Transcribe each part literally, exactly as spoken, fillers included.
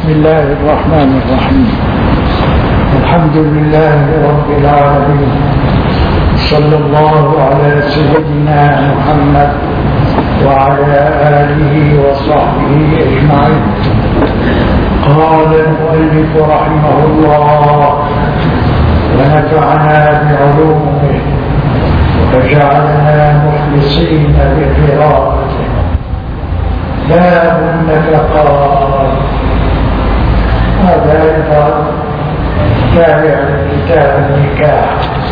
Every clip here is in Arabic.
بسم الله الرحمن الرحيم. الحمد لله رب العالمين، صلى الله على سيدنا محمد وعلى آله وصحبه أجمعين. قال المؤلف رحمه الله ونفعنا بعلومه وجعلنا مخلصين بقراءته. باب النفقات. هذا أيضا تابع لكتاب النكاح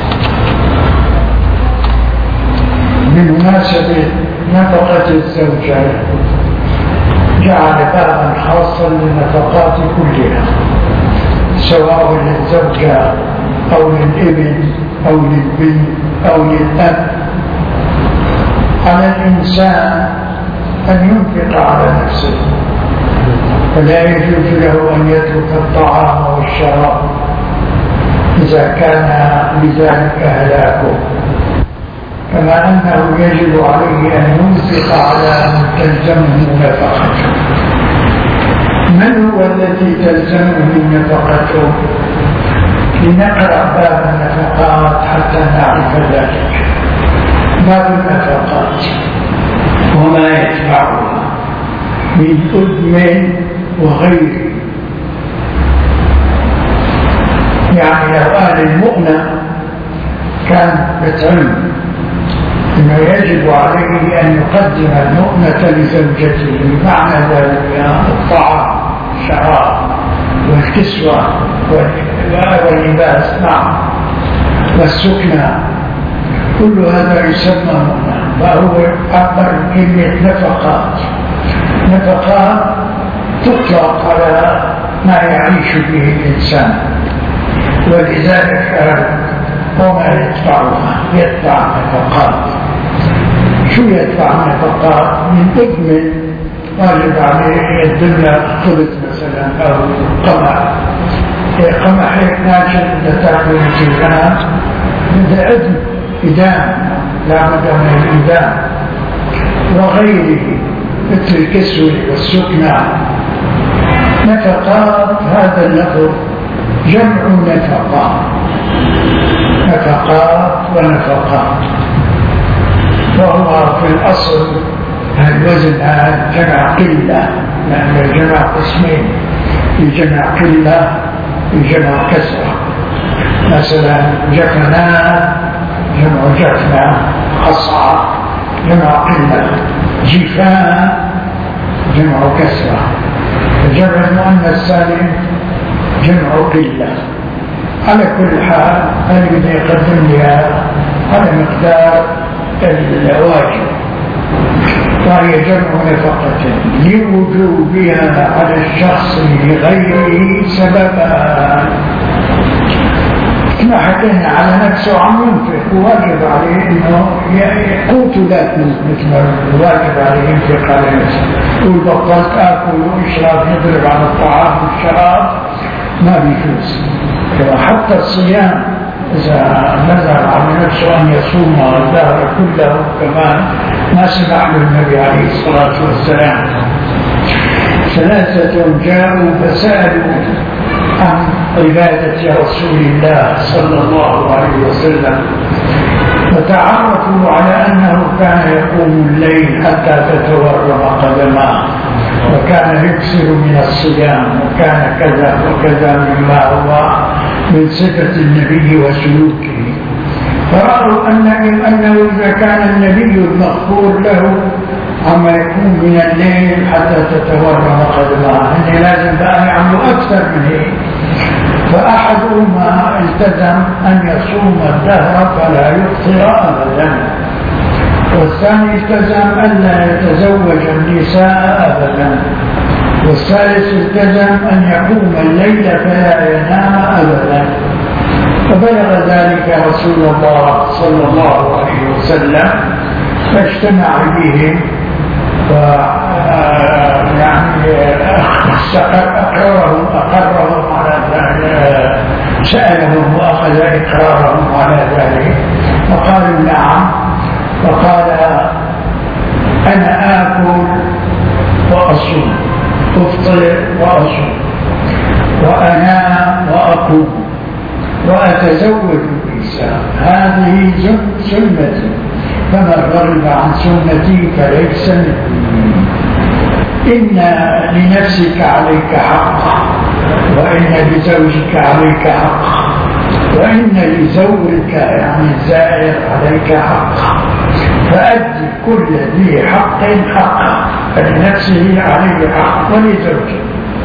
بمناسبة نفقة الزوجين، جعل بابا خاصا للنفقات كلها سواء للزوجة أو للابن أو للبنت أو للأب. على الإنسان أن ينفق على نفسه، فلا يجوز له أن يترك الطعام والشراب إذا كان بذلك هلاكه، كما أنه يجب عليه أن ينفق على من تلزمه نفقته. من هو الذي تلزمه نفقته؟ لنقرأ باب النفقات حتى نعرف ذلك. باب النفقات وما يتبعها من أدم وغيره. يعني لو قال المؤنة كان بتعلم إنه يجب عليه أن يقدم المؤنة لزوجته، بمعنى ذلك الطعام الشراب والكسوة واللباس نعم والسكنى، كل هذا يسمى مؤنة، فهو أكبر كلمة نفقات. نفقات تطلق على ما يعيش به الإنسان، ولذلك وما يدفعها يدفع نفقات. شو يدفع نفقات؟ من أدم واجب عليه يدل خبز مثلا أو قمح. قمح هيك ناشف إذا تأكل الجيران هذا أدم إدام، لا بد من الإدام وغيره مثل الكسوة والسكنى. نفقات هذا اللفظ جمع نفقات، نفقات ونفقات، وهو في الأصل الوزن جمع قلة، لأن الجمع قسمين، الجمع قلة الجمع كسرة. مثلا جفنات جمع جفنة، قصعة جمع قلة، جفان جمع كسرة. جمع المؤنث السالم جمع قلة. على كل حال أنا بدي أقدم لها على مقدار الواجب، وهي جمع نفقة لوجوبها على الشخص لغيره سببا. ما حكينا على نفسه عم ينفق، وواجب عليه انه قوت ذاته، مثل الواجب عليه ينفق على نفسه. يقول بطلت اكل واشرب نضرب على الطعام والشراب ما بيجوز. حتى الصيام اذا نذر على نفسه ان يصوم الدهر كله كمان ما سمع له النبي عليه الصلاه والسلام. ثلاثه جاءوا فسالوا عن عبادة رسول الله صلى الله عليه وسلم، فتعرفوا على أنه كان يقوم الليل حتى تتورم قدماه، وكان يكثر من الصيام، وكان كذا وكذا مما هو من صفة النبي وسلوكه. فرأوا أن أنه إذا كان النبي المغفور له عما يكون من الليل حتى تتورم قدماه، إن لازم بقى يعملوا أكثر من هيك. فأحدهما التزم أن يصوم الدهر فلا يفطر أبدا، والثاني التزم ألا يتزوج النساء أبدا، والثالث التزم أن يقوم الليل فلا ينام أبدا. فبلغ ذلك رسول الله صلى الله عليه وسلم فاجتمع بهم ويعني أقررهم أقررهم على ذلك، سألهم وأخذ إقرارهم على ذلك، فقالوا نعم. فقال أنا آكل وأصوم، أفطر وأصوم، وأنام وأقوم وأتزوج النساء، هذه سنتي، فمن رغب عن سنتي فليس مني. إن لنفسك عليك حقا، وإن لزوجك عليك حقا، وإن لزوجك يعني الزائر عليك حقا، فأدي كل ذي حق حقا، فلنفسه عليه حق ولزوجه.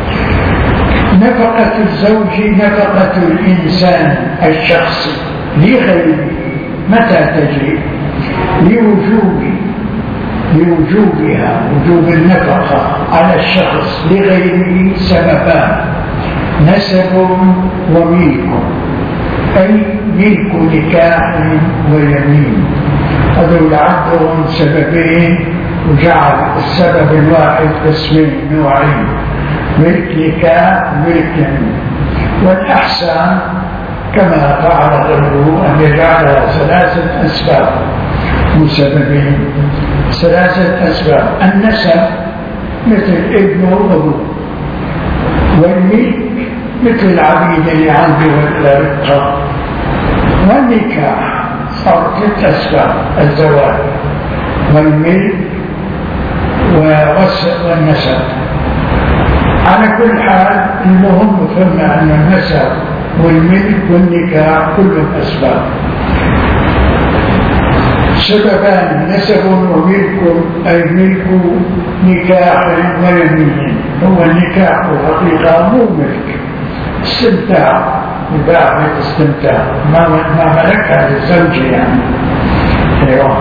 نفقة الزوج نفقة الإنسان الشخصي لغيره متى تجري؟ لوجوب لوجوبها وجوب النفقة على الشخص لغيره سببان: نسب وملك، أي ملك نكاح ويمين. هذول عدهم سببين وجعل السبب الواحد قسمين نوعين: ملك نكاح وملك يمين. والأحسن كما فعل غيره أن يجعلها ثلاثة أسباب وسببين. ثلاثة أسباب: النسب مثل ابن وأبوه، والملك مثل العبيد اللي عنده والرقة، والنكاح صار ثلاث أسباب: الزواج والملك والنسب. على كل حال المهم فهمنا أن النسب والملك والنكاح كلهم أسباب. سببان: نسب وملك، أي ملك نكاح ويمين. هو النكاح الحقيقة مو ملك، استمتاع، مباح الاستمتاع، ما ما ملكها للزوج يعني. ايوه.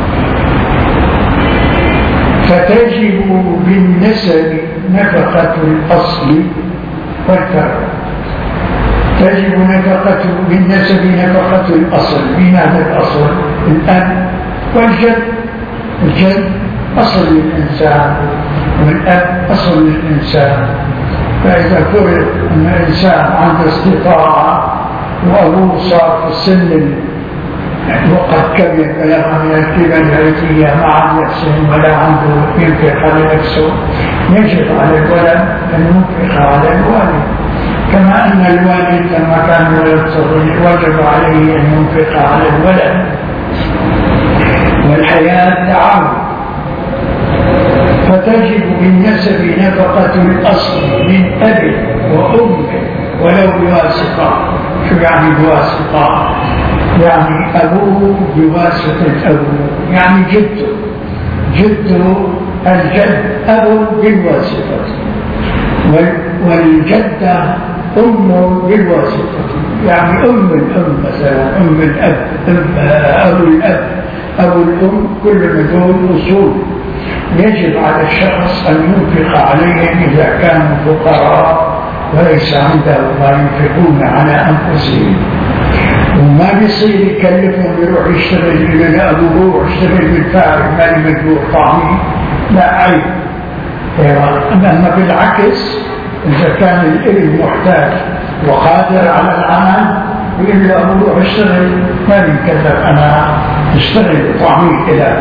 فتجب بالنسب نفقة الأصل والفرع. تجب نفقة بالنسب نفقة الأصل. من هذا الأصل؟ الأب والجد. الجد أصل للإنسان، والأب أصل للإنسان. فإذا فرض أن الإنسان عنده استطاعة وأبوه صار في السن وقد كبر بلغ من الكبر العتية ما عاد يحسن ولا عنده ينفق على نفسه، يجب على الولد أن ينفق على الوالد، كما أن الوالد لما كان ولد صغير وجب عليه أن ينفق على الولد. والحياة تعاون. فتجب بالنسب نفقة الأصل من أب وأم ولو بواسطة. شو يعني بواسطة؟ يعني أبوه بواسطة أبوه، يعني جده جده الجد أبو بالواسطة، والجدة أم بالواسطة، يعني أم الأم مثلا، أم الأب، أبو الأب، أبو الأم، كل من أصول. يجب على الشخص أن ينفق عليهم إذا كانوا فقراء وليس عندهم ما ينفقون على أنفسهم، وما بيصير يكلفهم يروح يشتغل إلى أبوه يشتغل بالفارغ ما يمدوه طعمه، لا عيب. أما بالعكس إذا كان الابن محتاج وقادر على العمل يقول له أبوه اشتغل، ما يكلف أنا اشتغل طعمي كذا.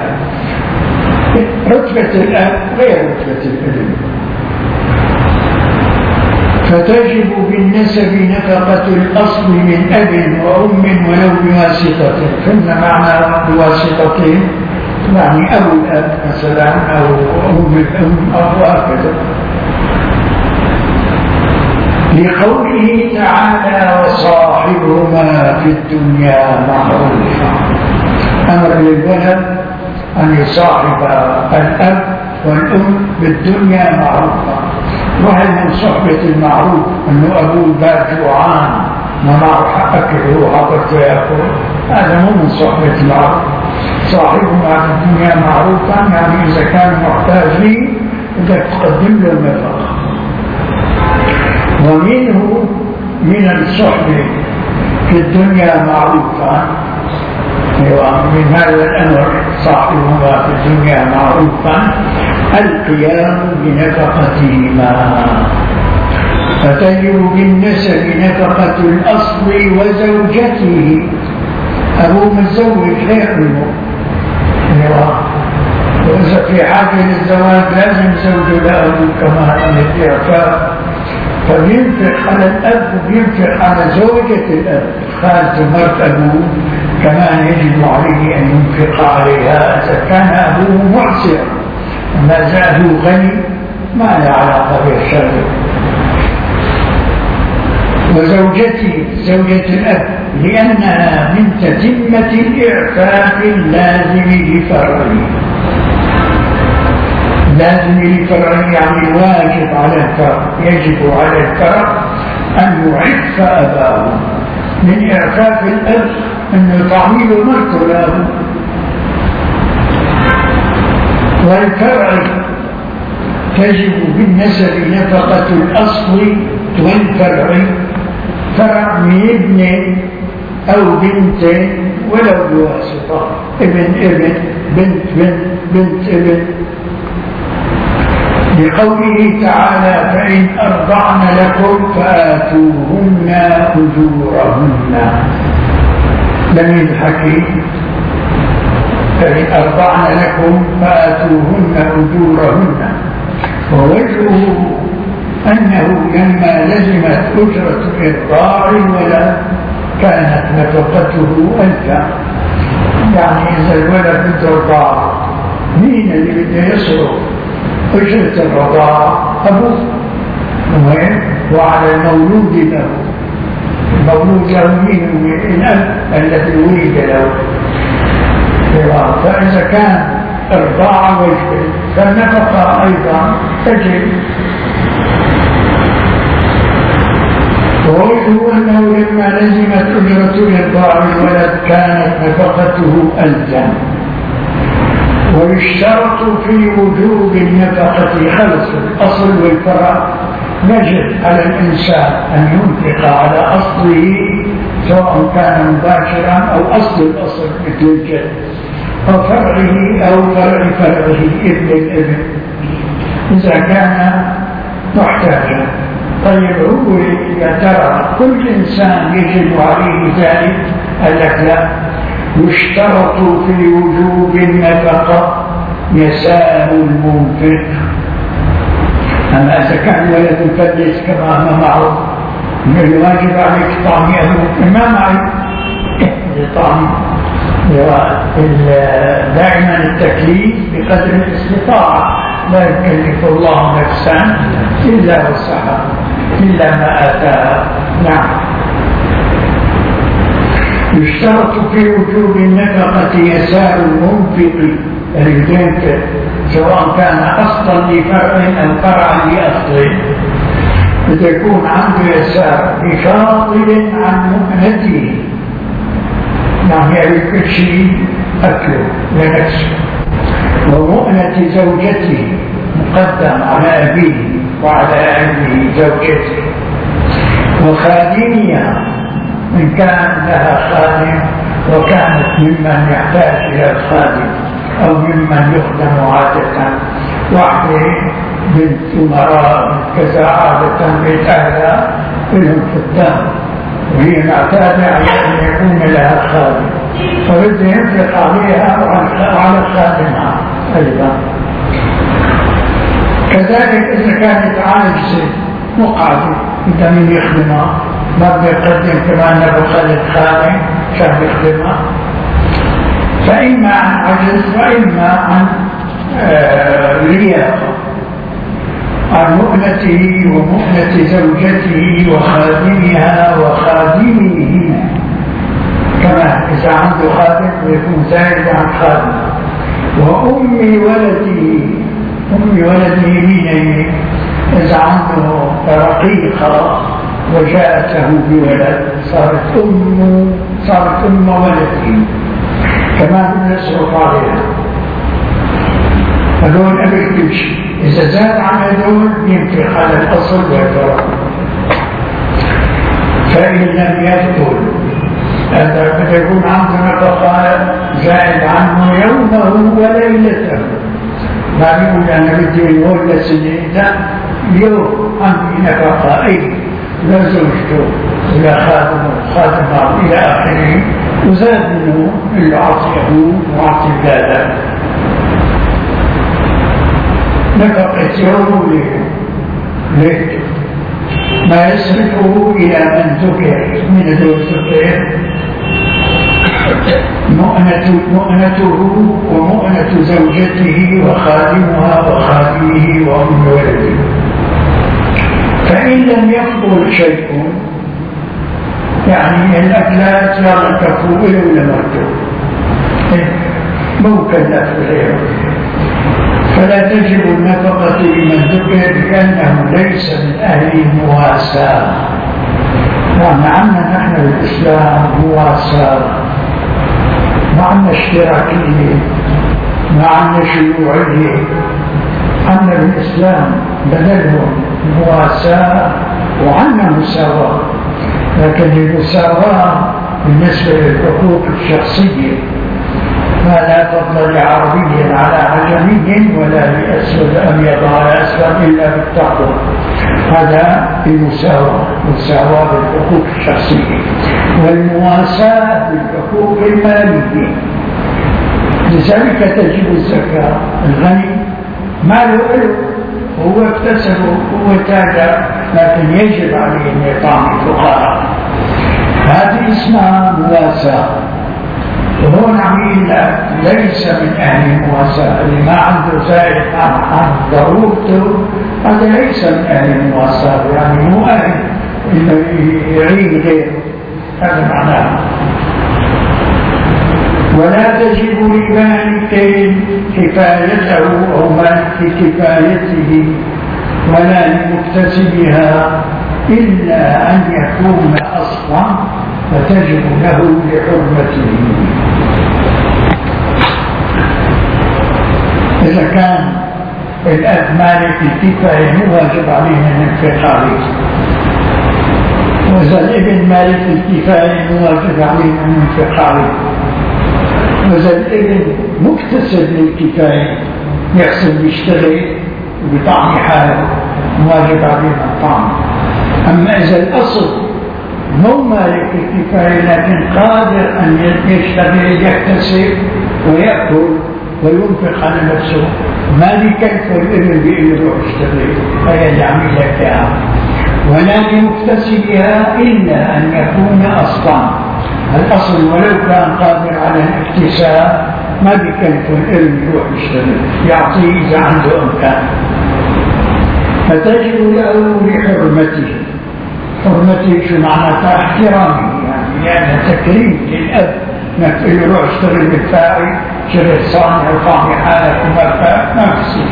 رتبة الأب غير رتبة الابن. فتجب بالنسب نفقة الأصل من أب وأم ولو بواسطة. فإن معنى بواسطة يعني أبو الأب مثلا أو أم الأم أو هكذا. لقوله تعالى: وصاحبهما في الدنيا معروفا. أمر للولد أن يصاحب الأب والأم بالدنيا معروفا. وهل من صحبة المعروف أنه أبوه بات جوعان ما معه أكل هو حضرته يأكل؟ هذا مو من صحبة المعروف. صاحبهما في الدنيا معروفا يعني إذا كان محتاج لي إذا تقدم له النفقة. ومنه من الصحبة في الدنيا معروفا، من هذا الأمر صاحبهما في الدنيا معروفا القيام بنفقتهما. فتجب بالنسب نفقة الأصل وزوجته. أبوه متزوج غير منه، وإذا في حاجة للزواج لازم زوجه لأبوه كما الإعفاء. فبينفق على الأب وبينفق على زوجة الأب، خالته مرت أبوه كمان يجب عليه أن ينفق عليها إذا كان أبوه معسر، ما زاده غني ما له علاقة بالشر. وزوجتي زوجة الأب لأنها من تتمة الإعفاف اللازم لفرعه، لازم لفرعه يعني الواجب على الفرع، يجب على الفرع أن يعف أباه. من إعفاف الأب أنه تعميل مرته له. والفرع تجب بالنسب نفقة الأصل والفرع، فرع من ابن أو بنت ولو بواسطة، ابن ابن بنت بنت بنت ابن، لقوله تعالى فإن أرضعن لكم فآتوهن أجورهن. لم يضحك فإن أرضعن لكم فآتوهن أجورهن، ووجهه أنه لما لزمت أجرة إرضاع الولد كانت نفقته ألفا. يعني إذا الولد بده رضاع مين اللي بده يصرف أجرة الرضاع؟ أبوه. وعلى المولود له، المولود له مين؟ الأب الذي ولد له. فإذا كان الرضاع وجب فالنفقة أيضا تجب. ووجهه أنه لما لزمت أجرة إرضاع الولد كانت نفقته ألزم. ويشترط في وجوب النفقة خلص الأصل والفرع، نجب على الإنسان أن ينفق على أصله سواء كان مباشرا أو أصل الأصل مثل الجد، أو فرعه أو فرع فرعه ابن الابن إذا كان محتاجا. طيب هو إذا ترى كل إنسان يجب عليه ذلك، قال لك لا، يشترط في وجوب النفقة يسار المنفق. أما إذا كان ولد مفلس كما ما معه من الواجب عليك طعمي أبوك ما معي طعمي. دائما التكليف بقدر الاستطاعة، لا يكلف الله نفسا إلا وسعها إلا ما آتاها. نعم. يشترط في وجوب النفقة يسار المنفق الينفق سواء كان أصلا لفرع أو فرعا لأصل، فتكون عنده يسار بفاضل عن مؤنته، نعم يعني كل شيء أكله لنفسه. ومؤنة زوجته مقدم على أبيه وعلى أهله زوجته. وخادمها إن كان لها خادم وكانت ممن يحتاج إلى الخادم أو ممن يخدم عادة، واحدة بنت أمراء بنت كذا عادة بيت أهلها لهم خدام وهي معتادة على أن يكون لها خادم، فبده ينفق عليها وعلى خادمها أيضا. كذلك إذا كانت عاجزة مقعدة إذا من يخدمها ما بده يقدم كمان نفقة للخادم عشان يخدمها، فإما عن عجز وإما عن لياقة، عن مؤنته ومؤنة زوجته وخادمها وخادمه كمان إذا عنده خادم ويكون زائد عن خادم. وأم ولده، أم ولده مين؟ إذا عنده رقيقة وجاءته بولد صارت أم صارت أم ولده كمان يصرف عليها. هذول أبي كل شيء، إذا زاد عن هذول ينفق على الأصل والفرع. فإن لم يدخل هذا قد يكون عنده نفقة زائد عنه يومه وليلته، ما يقول أنا بدي يقول لسنة لا، اليوم عندي نفقة أي لا زوجته ولا خادمه خادمه إلى آخره، وزاد منه اللي عطيه وعطي بلاده نفقة يوم وليلة. ليه؟ ما يصرفه إلى من ذكر من الذكر مؤنة مؤنته ومؤنة زوجته وخادمها وخادمه وأم ولده. فإن لم يفضل شيء يعني الأكلات يلا كفوا ولا مرتب مكلف غيره، فلا تجب النفقة لمن ذكر لأنه ليس من أهل المواساة. يعني عندنا نحن الإسلام مواساة، ما عندنا اشتراكية، ما عندنا شيوعية. عندنا الإسلام بدلهم مواساة وعندنا مساواة، لكن المساواة بالنسبة للحقوق الشخصية ما لا فضل لعربي على عجمي ولا لأسود أبيض على أسود إلا بالتقوى. هذا المساواة، مساواة بالحقوق الشخصية. والمواساة بالحقوق المالية، لذلك تجب الزكاة. الغني ماله له، هو اكتسبه، هو تاجر، لكن يجب عليه أن يطعم الفقراء. هذه اسمها مواساة. وهو عميل ليس من أهل المواساة، اللي ما عنده زائد عن ضرورته هذا ليس من أهل المواساة، يعني مو أهل إنه يعين غيره، هذا معناه. ولا تجب لمالك كفايته أو مالك كفايته ولا لمكتسبها إلا أن يكون أصلا فتجب له لحرمته. إذا كان الأب مالك الكفاية واجب عليه أن ينفق عليه، وإذا الابن مالك الكفاية واجب عليه أن ينفق عليه، وإذا الابن مكتسب للكفاية يحسن يشتغل وبطعم حاله واجب عليه الطعم. أما إذا الأصل مو مالك الكفاية لكن قادر أن يشتغل يكتسب ويأكل وينفق على نفسه، ما لكيف الابن بإنه يروح يشتغل فيجعل لك، ولا لمكتسبها إلا أن يكون أصلا الأصل ولو كان قادر على الاكتساب ما بكيف الابن يروح يشتغل، يعطيه إذا عنده إمكان. فتجب له لحرمته. حرمته شو معناتها؟ احترامه، يعني يعني تكريم للأب، انك يروح يشتغل بالفاعل شغل صانع وطعم حالك وما ما بصير.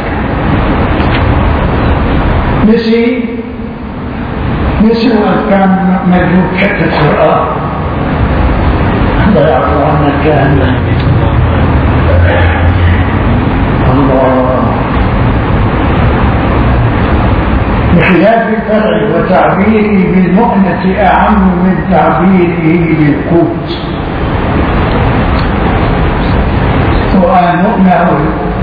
نسي نسي كان مجهود حتى القرآن الله يعفو عنا كان الله بخلاف الفرع وتعبيره بالمؤنة أعم من تعبيره بالقوت. وأن مؤنة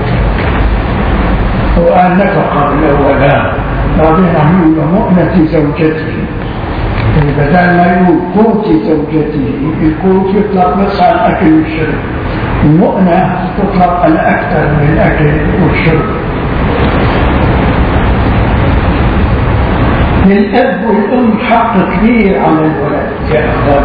وأن نفقه الأولان، بعدين عملوا مؤنة زوجته، بدل ما يقول قوت زوجته، القوت يطلق بس على الأكل والشرب، المؤنة تطلق على أكثر من الأكل والشرب. للأب والأم حق كبير على الولد يا أخوان،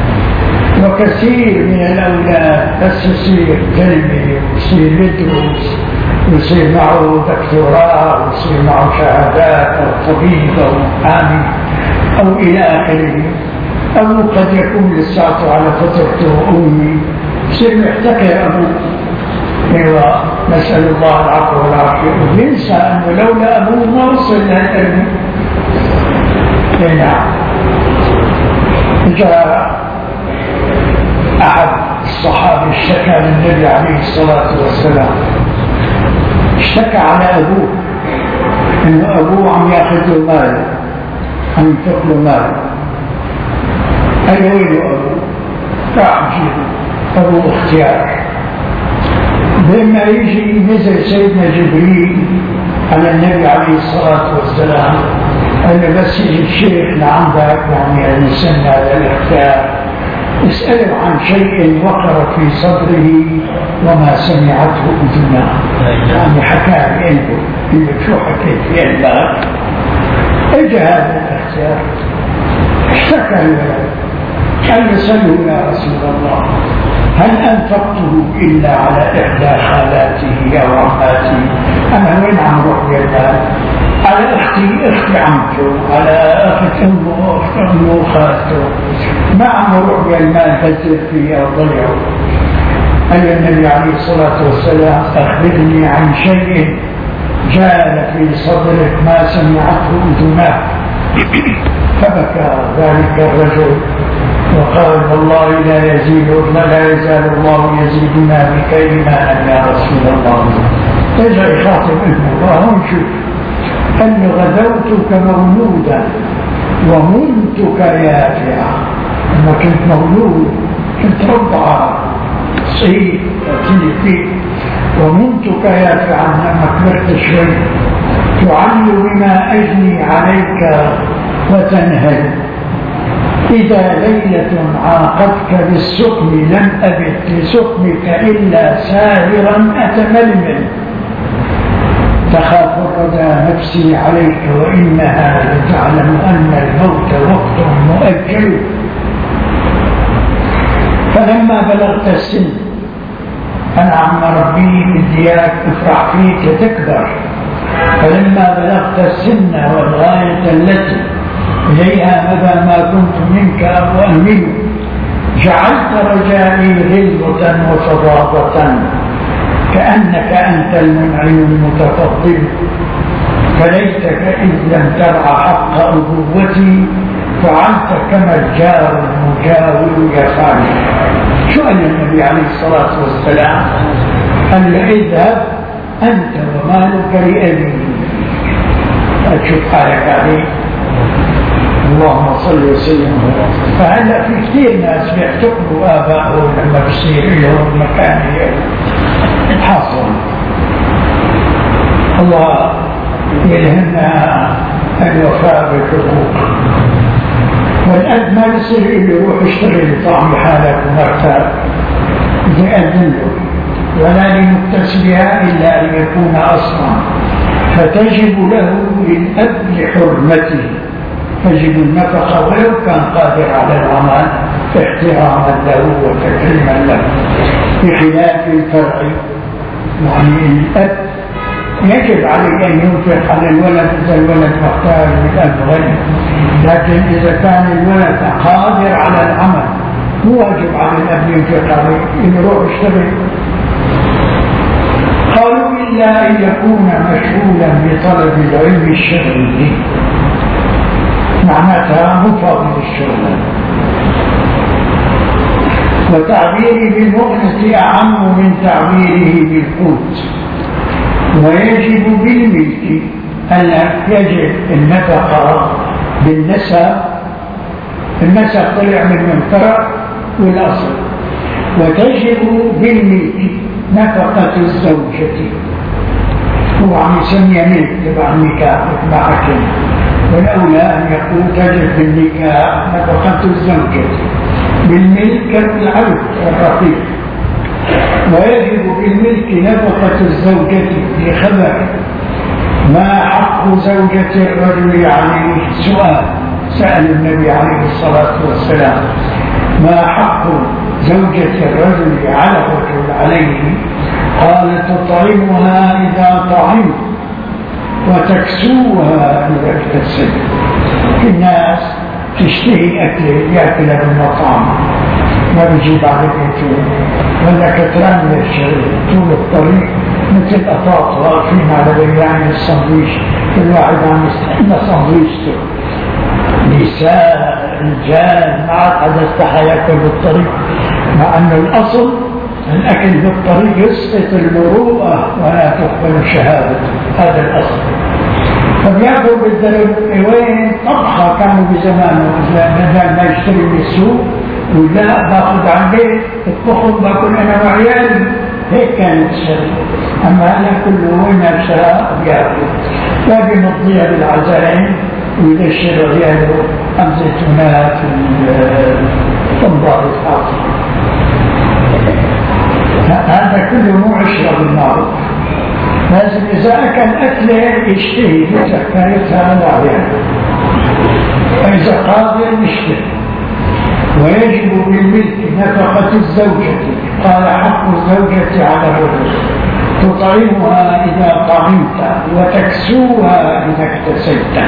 وكثير من الأولاد بس يصير كلمة ويصير يدرس ويصير معه دكتوراه ويصير معه شهادات أو طبيب أو محامي أو إلى آخره، أو قد يكون لساته على فترته أمي يصير محتكر أبوه. أيوة نسأل الله العفو والعافية، وينسى أنه لولا أبوه ما وصل لهالتربية. نعم. جاء أحد الصحابة اشتكى للنبي عليه الصلاة والسلام، اشتكى على أبوه إنه أبوه عم يأخذ له ماله، عم ينفق له ماله. قال له وينه أبوه؟ راح يجيبه، أبوه اختيار. لما يجي نزل سيدنا جبريل على النبي عليه الصلاة والسلام قال له بس يجي الشيخ لعندك يعني الإنسان هذا الاختيار اسأله عن شيء وقر في صدره وما سمعته أذناه، يعني حكى بقلبه، قال له شو حكيت في قلبك؟ اجى هذا الاختيار، اشتكى الولد، قال يسأله يا رسول الله هل أنفقته إلا على إحدى خالاتي أو عماتي؟ أنا وين عم روح بالمال؟ على أختي أختي عمته، على أخت أمه أخت أمه خالته، ما عم روح بالمال بذل فيه أو ضيعه. قال النبي عليه الصلاة والسلام أخبرني عن شيء جال في صدرك ما سمعته أذناك. فبكى ذلك الرجل وقال والله لا يزيد لا يزال الله يزيدنا بك إيمانا يا رسول الله. رجع يخاطب ابنه وهم شوف أن غدوتك مولودا ومنتك يافعا. لما كنت مولود كنت رضع صيد وكنت فيه، ومنتك يافعا لما كبرت شوي تعل بما أجني عليك وتنهل. إذا ليلة عاقبك بالسقم لم أبت لسقمك إلا ساهرا أتململ. تخاف الردى نفسي عليك وإنها لتعلم أن الموت وقت مؤجل. فلما بلغت السن أنا عم ربي بدياك افرح فيك تكبر. فلما بلغت السن والغاية التي إليها مدى ما كنت منك أؤمل جعلت رجائي غلظة وفظاظة كأنك أنت المنعم المتفضل. فليتك إذ لم ترعى حق أبوتي فعلت كما الجار المجاور يفعل. سئل النبي عليه الصلاة والسلام قال له اذهب أنت ومالك لأبي. أشوف حالك عليه اللهم صل وسلم. فهلا في كثير ناس بيعتقدوا آبائهم لما بصير لهم مكان حاصل. الله يلهمنا الوفاء بالحقوق. والأب ما يصير له يروح يشتغل طعم حالك ومرتاح يأذن له ولا لمكتسبها إلا أن يكون أصلا. فتجب له للأب لحرمته تجب النفقة ولو كان قادر على العمل احتراما له وتكريما له. بخلاف الفرع يعني الأب يجب عليه أن ينفق على الولد إذا الولد محتاج للأب غني، لكن إذا كان الولد قادر على العمل مو واجب على الأب ينفق عليه يروح يشتغل. قالوا إلا أن يكون مشغولا بطلب العلم الشرعي معناتها مفاضل الشغل. وتعبيره بالمؤنة أعم من تعبيره بالقوت. ويجب بالملك ألا يجب النفقة بالنسب. النسب طلع من منفرد والأصل. وتجب بالملك نفقة الزوجة. هو عم يسميها ملك تبع النكاح تبع أكل. والأولى أن يقول تجب بالنكاح نفقة الزوجة بالملك العبد الرقيق. ويجب بالملك نفقة الزوجة بخبر ما حق زوجة الرجل عليه. سؤال سأل النبي عليه الصلاة والسلام ما حق زوجة الرجل على الرجل عليه؟ قال تطعمها إذا طعمت وتكسوها إذا اكتسب. الناس تشتهي أكل يأكلها بالمطعم ما بيجي بعد بيته ولا كتران من الشغل طول الطريق مثل أطاط واقفين على بياعين السندويش كل واحد عم يستحمى سندويشته. نساء رجال ما عاد حدا استحى ياكل بالطريق، مع أن الأصل الأكل بالطريق يسقط المروءة ولا تقبل شهادة. هذا الأصل. فبياكل بالدرب وين طبخة كانوا بزمانه بدل ما يشتري من السوق ولا باخذ عن بيت الطخم باكل انا وعيالي. هيك كانت الشريعة. اما انا كله وين ابشر بياكل باقي مضيع بالعزائم ويدشر عياله امزيتونات الصنبار الحاصل. هذا كله مو عشرة بالمعروف. لازم إذا أكل أكله يشتهي في حكايتها لا يعني فإذا قادر مشكل. ويجب بالملك نفقة الزوجة. قال حق الزوجة على الرجل: تطعمها إذا طعمت وتكسوها إذا اكتسيت.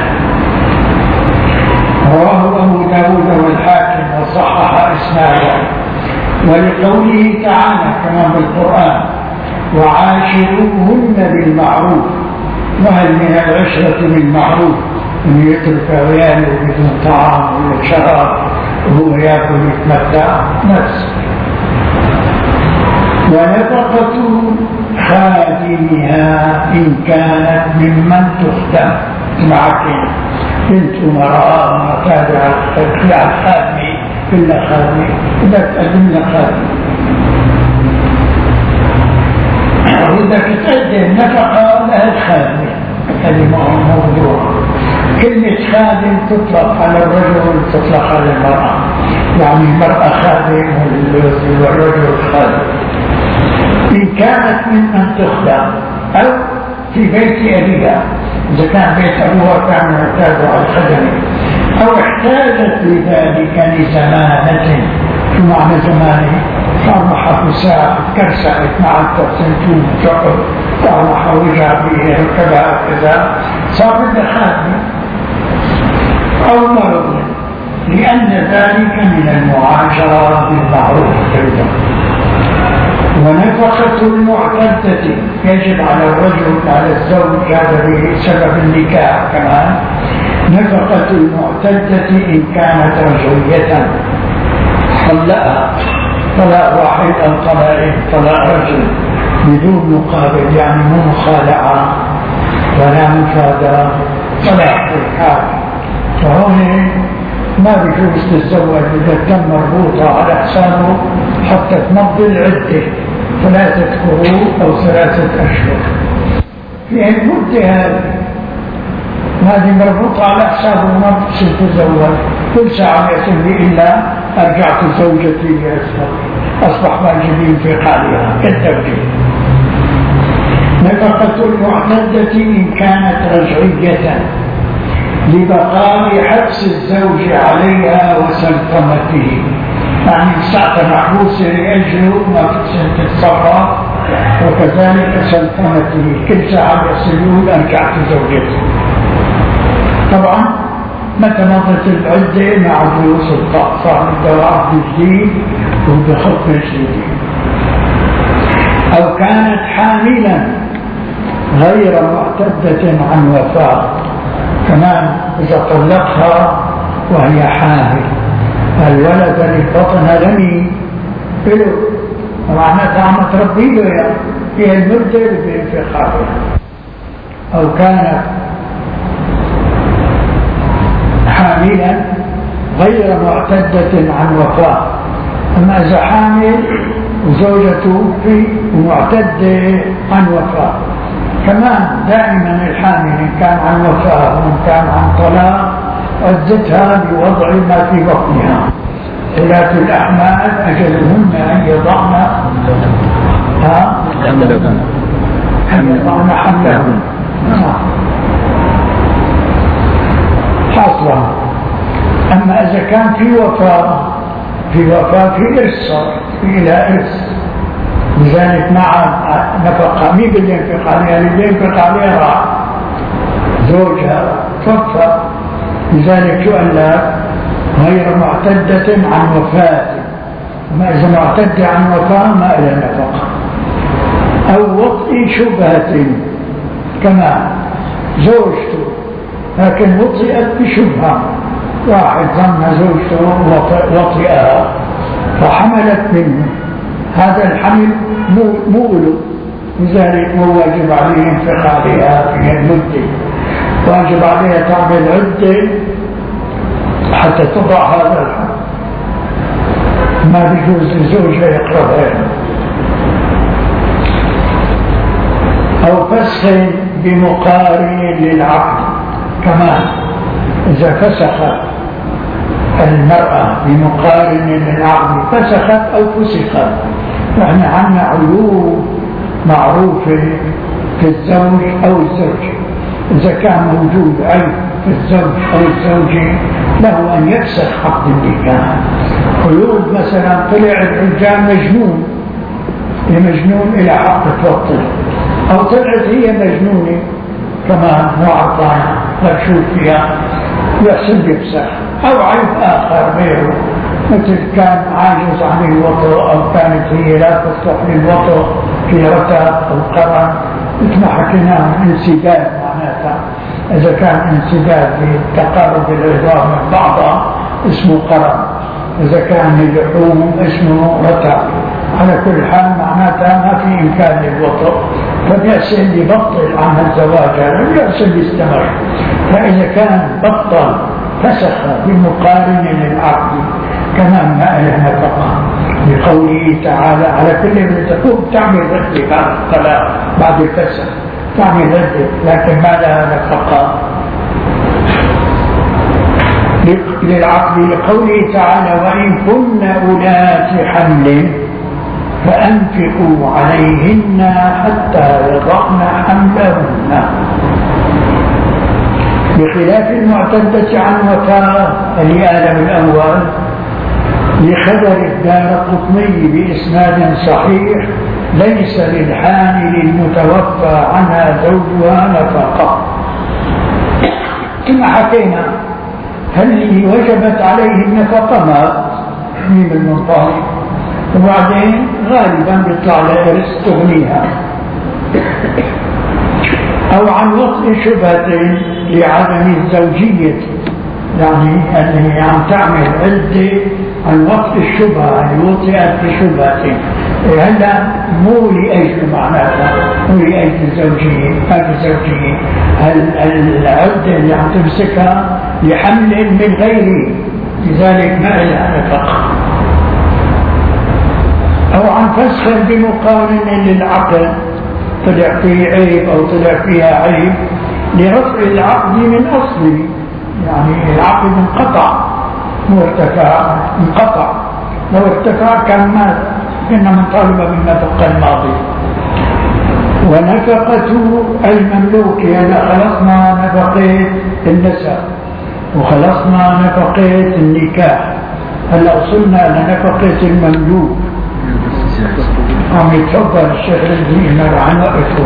رواه أبو داود والحاكم وصحح إسناده. ولقوله تعالى كما بالقرآن: وعاشروهن بالمعروف. وهل من العشرة بالمعروف أن يترك عياله بدون طعام ولا شراب وهو يأكل يتمتع؟ نفس. ونفقة خادمها إن كانت ممن تخدم. معك بنت أمراء معتادة على الخادم إلا خادم إذا تقدم لك خادم، وإذا تقدم نفقة لها الخادم. هذه موضوع. كلمة خادم تطلق على الرجل وتطلق على المرأة، يعني المرأة خادم والرجل خادم. إن كانت ممن تخدم أو في بيت أبيها، إذا كان بيت أبوها كان يعتاد على الخدم، أو احتاجت لذلك لزمانة. شو معنى زمانه؟ طرمح في ساعة كرسعت مع التسنتون شعر طرمح وجع به ركبها كذا، صار بدها خادمة. أو مرض، لأن ذلك من المعاشرة بالمعروف أيضا. ونفقة المعتدة يجب على الرجل على الزوج، هذا بسبب النكاح كمان. نفقة المعتدة إن كانت رجعية طلقها طلاق واحد أو طلاقين، طلاق رجل بدون مقابل، يعني مو مخالعة ولا مفادرة، طلاق الحال. فهون ما بيجوز تتزوج إذا كان مربوطة على حسابه حتى تمضي العدة ثلاثة قروء أو ثلاثة أشهر. في المدة هذه هذه مربوطة على حسابه ما بتصير تتزوج. كل ساعة يقول لي إلا أرجعت زوجتي لأسفل، أصبح واجبين في حالها كالتوجيه. نفقة المعتدة إن كانت رجعية لبقاء حبس الزوج عليها وسلطنته، يعني ساعة محبوسة لأجله ما تقسم تتصرف، وكذلك سلطنته كل ساعة يصلون أرجعت زوجتي. طبعا متى مضت العدة مع جلوس الطاق صار الدواء جديد وبخطب جديد. أو كانت حاملا غير معتدة عن وفاة، كمان إذا طلقها وهي حامل الولد اللي بطنها لمين إله، معناتها عم تربي له في المدة بانفقارها. أو كانت حاملا غير معتدة عن وفاة. أما إذا حامل وزوجته في ومعتدة عن وفاة، كمان دائما الحامل إن كان عن وفاة وإن كان عن طلاق عدتها بوضع ما في بطنها. ولاة الأحمال أجلهن أن يضعن ها أن يضعن حملهن حاصلة. أما إذا كان في وفاة في وفاة في إرث، صار في إلى إرث، لذلك مع نفقة مين بده ينفق عليها؟ اللي ينفق عليها راح زوجها توفى. لذلك شو قال لك؟ غير معتدة عن وفاة. وما إذا معتدة عن وفاة ما إلى نفقة. أو وطئ شبهة، كما زوجته لكن وطئت بشبهة، واحد ظن زوجته وطئها فحملت منه، هذا الحمل مو له، لذلك مو واجب عليه ينفق عليها في المدة، واجب عليها تعمل عدة حتى تضع هذا الحمل. ما بيجوز لزوجها يقربها. أو فسخ بمقارن للعقد، كمان إذا فسخت المرأة بمقارن للعقد فسخت أو فسخت. نحن عندنا عيوب معروفة في الزوج أو الزوجة. إذا كان موجود عيب في الزوج أو الزوجة له أن يفسخ عقد النكاح. قيود مثلا طلع الرجال مجنون، المجنون إلى حق توطن، أو طلعت هي مجنونة كما معطانا مكشوف فيها يحسن يفسخ، أو عيب آخر غيره مثل كان عاجز عن الوطء أو كانت هي لا تصلح للوطء في رتب أو قرن مثل ما حكينا انسداد، معناتها إذا كان انسداد بتقارب العظام من بعضها اسمه قرن، إذا كان اللحوم اسمه رتب. على كل حال معناتها ما في إمكان للوطء، فبيحسن يبطل عن الزواج هذا ويحسن يستمر. فإذا كان بطل فسخ بمقارن للعقد كمان ما له نفقة، بقوله تعالى على كل من تقوم تعمل ردة بعد الطلاق بعد الفسخ تعمل ردة لكن ما لها نفقة للعقد، لقوله تعالى وإن كن أولات حمل فأنفقوا عليهن حتى يضعن حملهن، بخلاف المعتدة عن وفاة لآدم الأول لخبر الدارقطني بإسناد صحيح ليس للحامل المتوفى عنها زوجها نفقة. كما حكينا هل وجبت عليه النفقة؟ ما ميم المنطلق، وبعدين غالبا بيطلع لها رزق تغنيها، أو عن وطء شبهة لعدم الزوجية، يعني أنها عم تعمل عدة عن وقت الشبهة، يعني وطئت بشبهة. هلا مو لأجل معناتها مو لأجل الزوجية، ما الزوجية العدة اللي عم تمسكها لحمل من غيره، لذلك ما لها نفقة. أو عن فسخ بمقارن للعقد، طلع فيه عيب أو طلع فيها عيب لرفع العقد من أصله، يعني العقد انقطع مو ارتفع، انقطع. لو ارتفع كان مات، كنا منطالبة بالنفقة الماضية. ونفقة المملوك، هذا خلصنا نفقة النسب وخلصنا نفقة النكاح، هلا وصلنا لنفقة المملوك. عم يتفضل الشيخ الدين عن وقته.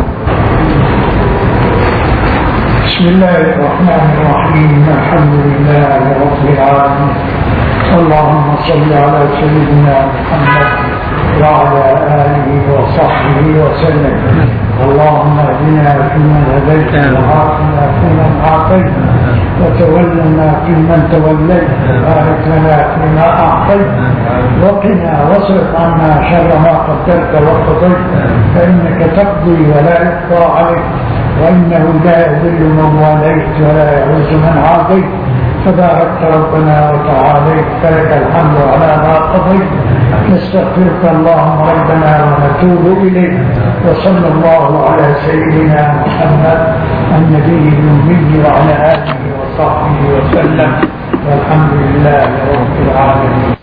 بسم الله الرحمن الرحيم، الحمد لله رب العالمين، اللهم صل على سيدنا محمد وعلى آله وصحبه وسلم. اللهم اهدنا فيمن هديت وعافنا فيمن عافيت وتولنا فيمن توليت، بارك لنا فيما أعطيت وقنا واصرف عنا شر ما قدرت وقضيت، فإنك تقضي ولا يقضى عليك، وإنه لا يذل من واليت ولا يعز من عاديت، تباركت ربنا وتعاليت، فلك الحمد على ما قضيت. نستغفرك اللهم ربنا ونتوب إليك، وصلى الله على سيدنا محمد النبي الأمي وعلى آله وصحبه وسلم، والحمد لله رب العالمين.